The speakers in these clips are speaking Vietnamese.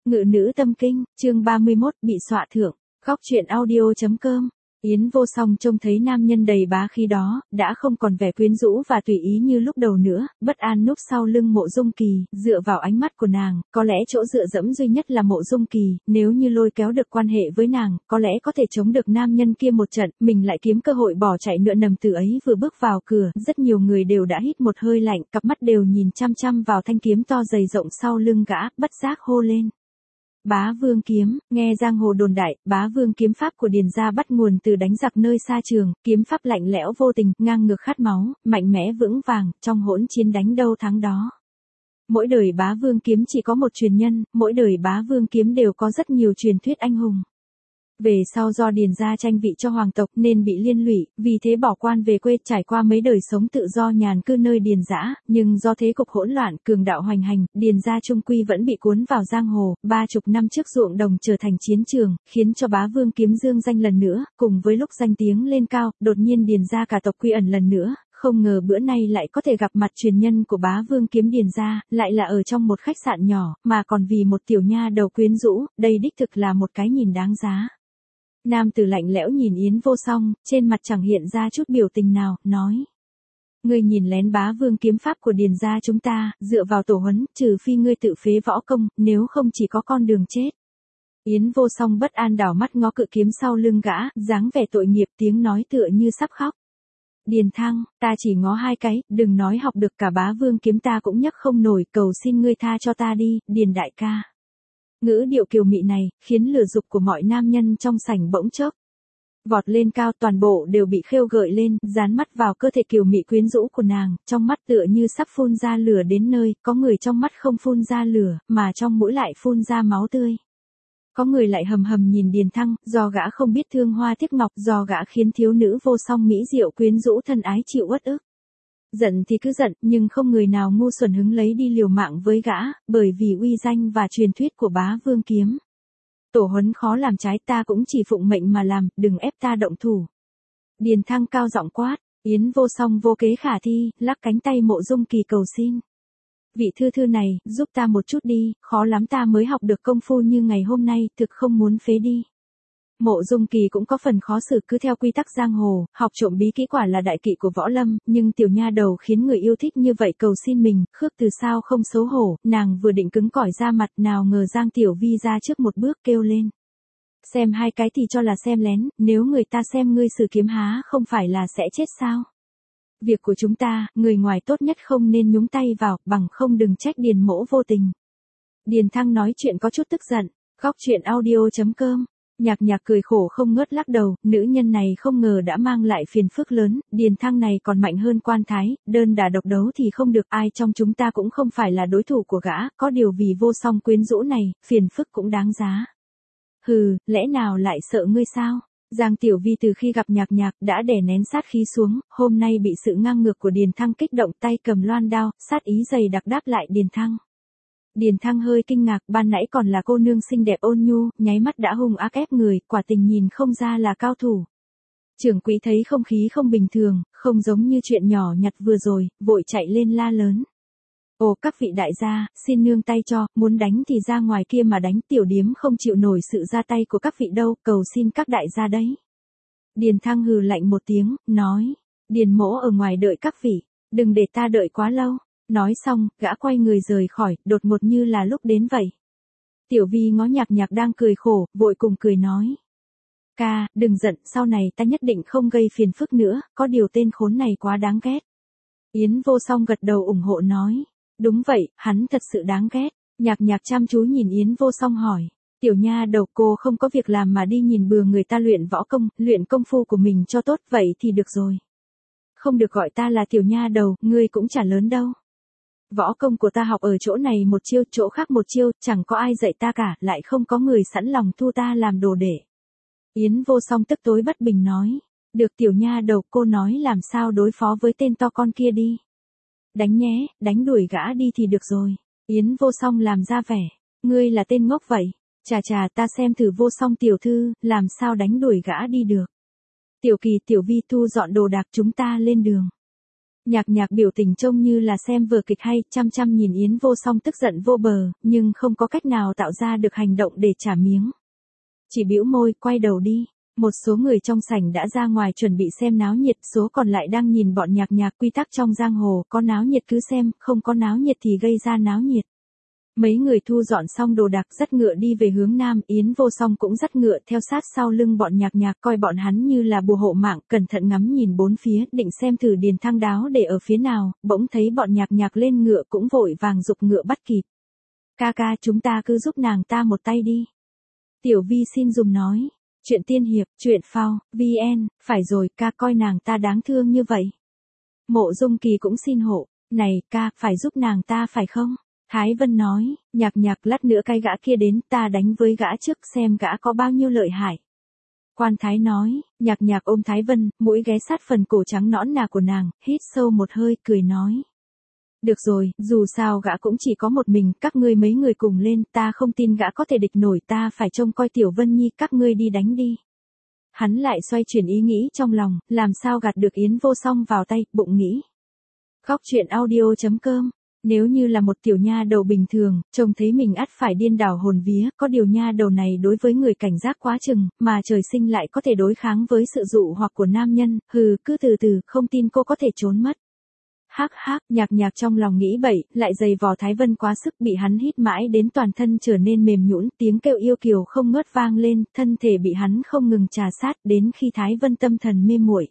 Ngự nữ tâm kinh, chương 31, bị xọa thưởng. Góc truyện audio.com. Yến Vô Song trông thấy nam nhân đầy bá khí đó, đã không còn vẻ quyến rũ và tùy ý như lúc đầu nữa, bất an núp sau lưng Mộ Dung Kỳ, dựa vào ánh mắt của nàng, có lẽ chỗ dựa dẫm duy nhất là Mộ Dung Kỳ, nếu như lôi kéo được quan hệ với nàng, có lẽ có thể chống được nam nhân kia một trận, mình lại kiếm cơ hội bỏ chạy nữa. Nằm từ ấy vừa bước vào cửa, rất nhiều người đều đã hít một hơi lạnh, cặp mắt đều nhìn chăm chăm vào thanh kiếm to dày rộng sau lưng gã, bất giác hô lên. Bá Vương kiếm, nghe giang hồ đồn đại, Bá Vương kiếm pháp của Điền gia bắt nguồn từ đánh giặc nơi xa trường, kiếm pháp lạnh lẽo vô tình, ngang ngược khát máu, mạnh mẽ vững vàng, trong hỗn chiến đánh đâu thắng đó. Mỗi đời Bá Vương kiếm chỉ có một truyền nhân, mỗi đời Bá Vương kiếm đều có rất nhiều truyền thuyết anh hùng. Về sau do Điền gia tranh vị cho hoàng tộc nên bị liên lụy, vì thế bỏ quan về quê, trải qua mấy đời sống tự do nhàn cư nơi Điền Dã, nhưng do thế cục hỗn loạn, cường đạo hoành hành, Điền gia trung quy vẫn bị cuốn vào giang hồ. 30 năm trước ruộng đồng trở thành chiến trường, khiến cho Bá Vương kiếm dương danh lần nữa, cùng với lúc danh tiếng lên cao, đột nhiên Điền gia cả tộc quy ẩn lần nữa. Không ngờ bữa nay lại có thể gặp mặt truyền nhân của Bá Vương kiếm Điền gia, lại là ở trong một khách sạn nhỏ, mà còn vì một tiểu nha đầu quyến rũ, đây đích thực là một cái nhìn đáng giá. Nam tử lạnh lẽo nhìn Yến Vô Song, trên mặt chẳng hiện ra chút biểu tình nào, nói. Ngươi nhìn lén Bá Vương kiếm pháp của Điền gia chúng ta, dựa vào tổ huấn, trừ phi ngươi tự phế võ công, nếu không chỉ có con đường chết. Yến Vô Song bất an đảo mắt ngó cự kiếm sau lưng gã, dáng vẻ tội nghiệp, tiếng nói tựa như sắp khóc. Điền Thăng, ta chỉ ngó hai cái, đừng nói học được cả Bá Vương kiếm ta cũng nhấc không nổi, cầu xin ngươi tha cho ta đi, Điền đại ca. Ngữ điệu kiều mị này, khiến lửa dục của mọi nam nhân trong sảnh bỗng chốc vọt lên cao, toàn bộ đều bị khêu gợi lên, dán mắt vào cơ thể kiều mị quyến rũ của nàng, trong mắt tựa như sắp phun ra lửa đến nơi, có người trong mắt không phun ra lửa, mà trong mũi lại phun ra máu tươi. Có người lại hầm hầm nhìn Điền Thăng, do gã không biết thương hoa tiếc ngọc, do gã khiến thiếu nữ Vô Song mỹ diệu quyến rũ thân ái chịu uất ức. Giận thì cứ giận, nhưng không người nào ngu xuẩn hứng lấy đi liều mạng với gã, bởi vì uy danh và truyền thuyết của Bá Vương kiếm. Tổ huấn khó làm trái, ta cũng chỉ phụng mệnh mà làm, đừng ép ta động thủ. Điền Thăng cao giọng quát, Yến Vô Song vô kế khả thi, lắc cánh tay Mộ Dung Kỳ cầu xin. Vị thư này, giúp ta một chút đi, khó lắm ta mới học được công phu như ngày hôm nay, thực không muốn phế đi. Mộ Dung Kỳ cũng có phần khó xử, cứ theo quy tắc giang hồ, học trộm bí kỹ quả là đại kỵ của võ lâm, nhưng tiểu nha đầu khiến người yêu thích như vậy cầu xin mình, Khước Từ sao không xấu hổ, nàng vừa định cứng cỏi ra mặt, nào ngờ Giang Tiểu Vi ra trước một bước kêu lên. Xem hai cái thì cho là xem lén, nếu người ta xem ngươi sử kiếm há không phải là sẽ chết sao? Việc của chúng ta, người ngoài tốt nhất không nên nhúng tay vào, bằng không đừng trách Điền mỗ vô tình. Điền Thăng nói chuyện có chút tức giận. Góc truyện audio.com. Nhạc Nhạc cười khổ không ngớt lắc đầu, nữ nhân này không ngờ đã mang lại phiền phức lớn, Điền Thăng này còn mạnh hơn Quan Thái, đơn đả độc đấu thì không được, ai trong chúng ta cũng không phải là đối thủ của gã, có điều vì Vô Song quyến rũ này, phiền phức cũng đáng giá. Hừ, lẽ nào lại sợ ngươi sao? Giang Tiểu Vi từ khi gặp Nhạc Nhạc đã đè nén sát khí xuống, hôm nay bị sự ngang ngược của Điền Thăng kích động, tay cầm loan đao, sát ý dày đặc đáp lại Điền Thăng. Điền Thăng hơi kinh ngạc, ban nãy còn là cô nương xinh đẹp ôn nhu, nháy mắt đã hung ác ép người, quả tình nhìn không ra là cao thủ. Trưởng quỹ thấy không khí không bình thường, không giống như chuyện nhỏ nhặt vừa rồi, vội chạy lên la lớn. Ồ các vị đại gia, xin nương tay cho, muốn đánh thì ra ngoài kia mà đánh, tiểu điếm không chịu nổi sự ra tay của các vị đâu, cầu xin các đại gia đấy. Điền Thăng hừ lạnh một tiếng, nói, Điền mỗ ở ngoài đợi các vị, đừng để ta đợi quá lâu. Nói xong, gã quay người rời khỏi, đột ngột như là lúc đến vậy. Tiểu Vi ngó Nhạc Nhạc đang cười khổ, vội cùng cười nói. Ca, đừng giận, sau này ta nhất định không gây phiền phức nữa, có điều tên khốn này quá đáng ghét. Yến Vô Song gật đầu ủng hộ nói. Đúng vậy, hắn thật sự đáng ghét. Nhạc Nhạc chăm chú nhìn Yến Vô Song hỏi. Tiểu nha đầu cô không có việc làm mà đi nhìn bừa người ta luyện võ công, luyện công phu của mình cho tốt, vậy thì được rồi. Không được gọi ta là tiểu nha đầu, ngươi cũng chả lớn đâu. Võ công của ta học ở chỗ này một chiêu, chỗ khác một chiêu, chẳng có ai dạy ta cả, lại không có người sẵn lòng thu ta làm đồ đệ. Yến Vô Song tức tối bất bình nói. Được tiểu nha đầu, cô nói làm sao đối phó với tên to con kia đi. Đánh nhé, đánh đuổi gã đi thì được rồi. Yến Vô Song làm ra vẻ. Ngươi là tên ngốc vậy. Chà chà, ta xem thử Vô Song tiểu thư, làm sao đánh đuổi gã đi được. Tiểu Kỳ, Tiểu Vi thu dọn đồ đạc, chúng ta lên đường. Nhạc Nhạc biểu tình trông như là xem vở kịch hay, chăm chăm nhìn Yến Vô Song tức giận vô bờ, nhưng không có cách nào tạo ra được hành động để trả miếng. Chỉ bĩu môi, quay đầu đi. Một số người trong sảnh đã ra ngoài chuẩn bị xem náo nhiệt, số còn lại đang nhìn bọn Nhạc Nhạc. Quy tắc trong giang hồ, có náo nhiệt cứ xem, không có náo nhiệt thì gây ra náo nhiệt. Mấy người thu dọn xong đồ đạc dắt ngựa đi về hướng nam, Yến Vô Song cũng dắt ngựa theo sát sau lưng bọn Nhạc Nhạc, coi bọn hắn như là bùa hộ mạng, cẩn thận ngắm nhìn bốn phía, định xem thử Điền Thăng đáo để ở phía nào, bỗng thấy bọn Nhạc Nhạc lên ngựa cũng vội vàng giục ngựa bắt kịp. Ca ca, chúng ta cứ giúp nàng ta một tay đi. Tiểu Vi xin dùm nói. Chuyện tiên hiệp, chuyện phao, VN, phải rồi, ca coi nàng ta đáng thương như vậy. Mộ Dung Kỳ cũng xin hộ. Này, ca, phải giúp nàng ta phải không? Thái Vân nói, Nhạc Nhạc lát nữa cái gã kia đến, ta đánh với gã trước xem gã có bao nhiêu lợi hại. Quan Thái nói, Nhạc Nhạc ôm Thái Vân, mũi ghé sát phần cổ trắng nõn nà của nàng, hít sâu một hơi, cười nói. Được rồi, dù sao gã cũng chỉ có một mình, các ngươi mấy người cùng lên, ta không tin gã có thể địch nổi, ta phải trông coi Tiểu Vân Nhi, các ngươi đi đánh đi. Hắn lại xoay chuyển ý nghĩ trong lòng, làm sao gạt được Yến Vô Song vào tay, bụng nghĩ. Khóc chuyện audio.com. Nếu như là một tiểu nha đầu bình thường, trông thấy mình ắt phải điên đảo hồn vía, có điều nha đầu này đối với người cảnh giác quá chừng, mà trời sinh lại có thể đối kháng với sự dụ hoặc của nam nhân, cứ từ từ, không tin cô có thể trốn mất. Hắc hắc, Nhạc Nhạc trong lòng nghĩ bậy, lại giày vò Thái Vân quá sức, bị hắn hít mãi đến toàn thân trở nên mềm nhũn, tiếng kêu yêu kiều không ngớt vang lên, thân thể bị hắn không ngừng trà sát, đến khi Thái Vân tâm thần mê muội.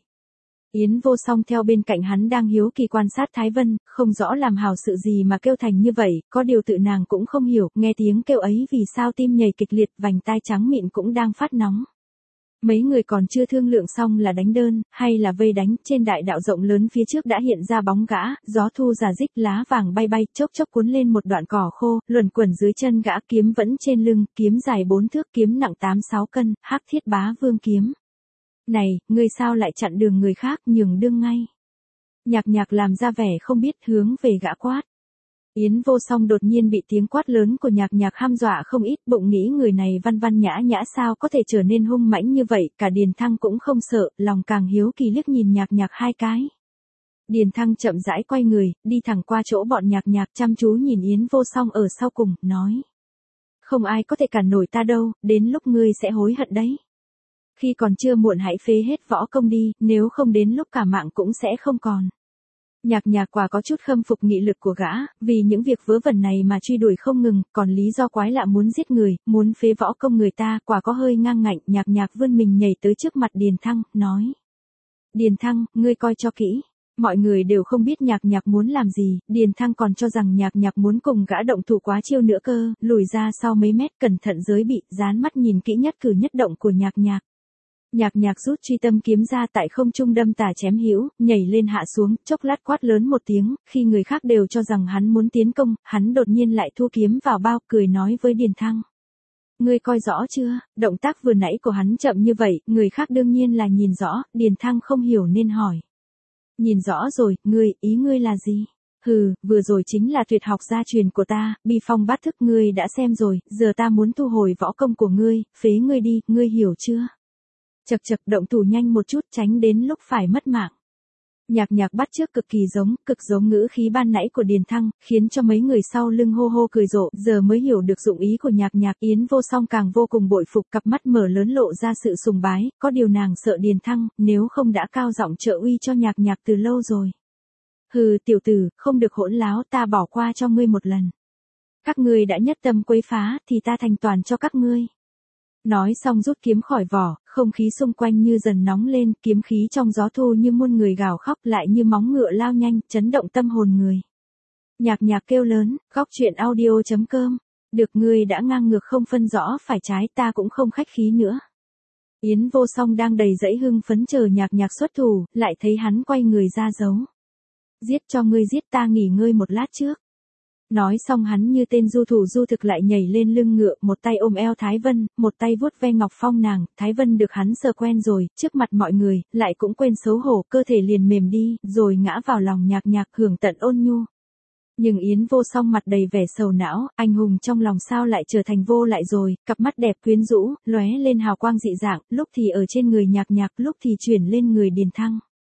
Yến Vô Song theo bên cạnh hắn đang hiếu kỳ quan sát Thái Vân, không rõ làm hào sự gì mà kêu thành như vậy, có điều tự nàng cũng không hiểu, nghe tiếng kêu ấy vì sao tim nhảy kịch liệt, vành tai trắng mịn cũng đang phát nóng. Mấy người còn chưa thương lượng xong là đánh đơn, hay là vây đánh, trên đại đạo rộng lớn phía trước đã hiện ra bóng gã, gió thu rà rích, lá vàng bay bay, chốc chốc cuốn lên một đoạn cỏ khô, luẩn quẩn dưới chân gã, kiếm vẫn trên lưng, kiếm dài 4 thước, kiếm nặng 8-6 cân, Hắc Thiết Bá Vương kiếm. Này, ngươi sao lại chặn đường người khác, nhường đương ngay. Nhạc Nhạc làm ra vẻ không biết, hướng về gã quát. Yến Vô Song đột nhiên bị tiếng quát lớn của Nhạc Nhạc hăm dọa không ít, bụng nghĩ người này văn văn nhã nhã sao có thể trở nên hung mãnh như vậy, cả Điền Thăng cũng không sợ, lòng càng hiếu kỳ liếc nhìn Nhạc Nhạc hai cái. Điền Thăng chậm rãi quay người, đi thẳng qua chỗ bọn Nhạc Nhạc, chăm chú nhìn Yến Vô Song ở sau cùng, nói. Không ai có thể cản nổi ta đâu, đến lúc ngươi sẽ hối hận đấy. Khi còn chưa muộn hãy phế hết võ công đi, nếu không đến lúc cả mạng cũng sẽ không còn. Nhạc Nhạc quả có chút khâm phục nghị lực của gã, vì những việc vớ vẩn này mà truy đuổi không ngừng, còn lý do quái lạ muốn giết người, muốn phế võ công người ta, quả có hơi ngang ngạnh. Nhạc Nhạc vươn mình nhảy tới trước mặt Điền Thăng, nói. Điền Thăng, ngươi coi cho kỹ. Mọi người đều không biết Nhạc Nhạc muốn làm gì, Điền Thăng còn cho rằng Nhạc Nhạc muốn cùng gã động thủ quá chiêu nữa cơ, lùi ra sau mấy mét, cẩn thận giới bị, dán mắt nhìn kỹ nhất cử nhất động của Nhạc Nhạc. Nhạc Nhạc rút truy tâm kiếm ra tại không trung đâm tả chém hữu, nhảy lên hạ xuống, chốc lát quát lớn một tiếng, khi người khác đều cho rằng hắn muốn tiến công, hắn đột nhiên lại thu kiếm vào bao, cười nói với Điền Thăng. Ngươi coi rõ chưa, động tác vừa nãy của hắn chậm như vậy, người khác đương nhiên là nhìn rõ, Điền Thăng không hiểu nên hỏi. Nhìn rõ rồi, ý ngươi là gì? Vừa rồi chính là tuyệt học gia truyền của ta, bi phong bát thức ngươi đã xem rồi, giờ ta muốn thu hồi võ công của ngươi, phế ngươi đi, ngươi hiểu chưa? Chậc chậc, động thủ nhanh một chút, tránh đến lúc phải mất mạng. Nhạc Nhạc bắt chước cực giống ngữ khí ban nãy của Điền Thăng, khiến cho mấy người sau lưng hô hô cười rộ, giờ mới hiểu được dụng ý của Nhạc Nhạc. Yến Vô Song càng vô cùng bội phục, cặp mắt mở lớn lộ ra sự sùng bái, có điều nàng sợ Điền Thăng, nếu không đã cao giọng trợ uy cho Nhạc Nhạc từ lâu rồi. Tiểu tử, không được hỗn láo, ta bỏ qua cho ngươi một lần. Các ngươi đã nhất tâm quấy phá, thì ta thành toàn cho các ngươi. Nói xong rút kiếm khỏi vỏ, không khí xung quanh như dần nóng lên, kiếm khí trong gió thu như muôn người gào khóc, lại như móng ngựa lao nhanh, chấn động tâm hồn người. Nhạc Nhạc kêu lớn, khóc chuyện audio.com. Được, ngươi đã ngang ngược không phân rõ phải trái, ta cũng không khách khí nữa. Yến Vô Song đang đầy dẫy hưng phấn chờ Nhạc Nhạc xuất thủ, lại thấy hắn quay người ra giấu. Giết cho ngươi giết, ta nghỉ ngơi một lát trước. Nói xong hắn như tên du thủ du thực lại nhảy lên lưng ngựa, một tay ôm eo Thái Vân, một tay vuốt ve ngọc phong nàng, Thái Vân được hắn sờ quen rồi, trước mặt mọi người, lại cũng quên xấu hổ, cơ thể liền mềm đi, rồi ngã vào lòng Nhạc Nhạc hưởng tận ôn nhu. Nhưng Yến Vô Song mặt đầy vẻ sầu não, anh hùng trong lòng sao lại trở thành vô lại rồi, cặp mắt đẹp quyến rũ, lóe lên hào quang dị dạng, lúc thì ở trên người Nhạc Nhạc, lúc thì chuyển lên người Điền Thăng.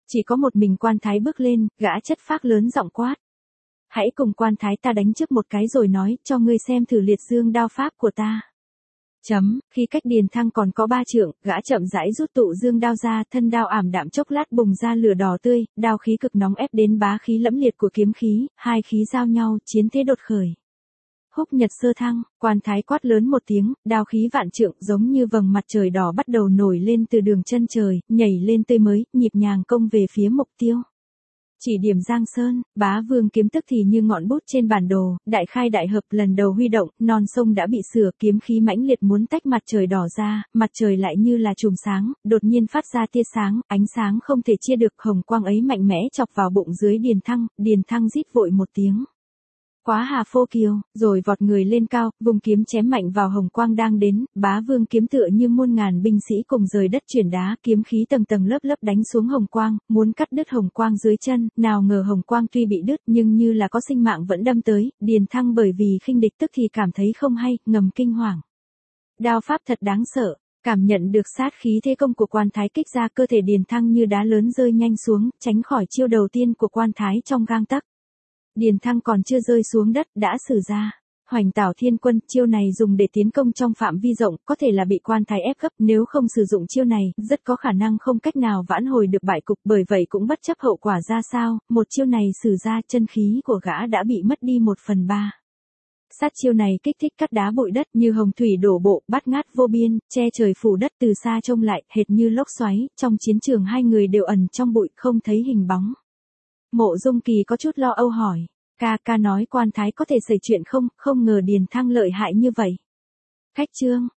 Chỉ có một mình Quan Thái bước lên, gã chất phác lớn giọng quát. Hãy cùng Quan Thái ta đánh trước một cái rồi nói, cho ngươi xem thử liệt dương đao pháp của ta. Khi cách Điền Thăng còn có 3 trượng, gã chậm rãi rút tụ dương đao ra, thân đao ảm đạm chốc lát bùng ra lửa đỏ tươi, đao khí cực nóng ép đến bá khí lẫm liệt của kiếm khí, hai khí giao nhau, chiến thế đột khởi. Húc nhật sơ thăng, Quan Thái quát lớn một tiếng, đao khí vạn trượng giống như vầng mặt trời đỏ bắt đầu nổi lên từ đường chân trời, nhảy lên tươi mới, nhịp nhàng công về phía mục tiêu. Chỉ điểm Giang Sơn, Bá Vương kiếm tức thì như ngọn bút trên bản đồ, đại khai đại hợp lần đầu huy động, non sông đã bị sửa, kiếm khí mãnh liệt muốn tách mặt trời đỏ ra, mặt trời lại như là chùm sáng, đột nhiên phát ra tia sáng, ánh sáng không thể chia được, hồng quang ấy mạnh mẽ chọc vào bụng dưới Điền Thăng rít vội một tiếng. Quá hà phô kiều, rồi vọt người lên cao, vùng kiếm chém mạnh vào hồng quang đang đến, Bá Vương kiếm tựa như muôn ngàn binh sĩ cùng rời đất chuyển đá, kiếm khí tầng tầng lớp lớp đánh xuống hồng quang, muốn cắt đứt hồng quang dưới chân, nào ngờ hồng quang tuy bị đứt nhưng như là có sinh mạng vẫn đâm tới, Điền Thăng bởi vì khinh địch tức thì cảm thấy không hay, ngầm kinh hoàng. Đao pháp thật đáng sợ. Cảm nhận được sát khí thế công của Quan Thái kích ra, cơ thể Điền Thăng như đá lớn rơi nhanh xuống, tránh khỏi chiêu đầu tiên của Quan Thái trong gang tấc. Điền Thăng còn chưa rơi xuống đất đã sử ra Hoành Tảo Thiên Quân, chiêu này dùng để tiến công trong phạm vi rộng, có thể là bị Quan Thái ép gấp, nếu không sử dụng chiêu này, rất có khả năng không cách nào vãn hồi được bại cục, bởi vậy cũng bất chấp hậu quả ra sao, một chiêu này sử ra, chân khí của gã đã bị mất đi 1/3. Sát chiêu này kích thích cắt đá bụi đất như hồng thủy đổ bộ, bát ngát vô biên, che trời phủ đất, từ xa trông lại, hệt như lốc xoáy, trong chiến trường hai người đều ẩn trong bụi, không thấy hình bóng. Mộ Dung Kỳ có chút lo âu hỏi, ca nói Quan Thái có thể xảy chuyện không ngờ Điền Thăng lợi hại như vậy. Khách trương,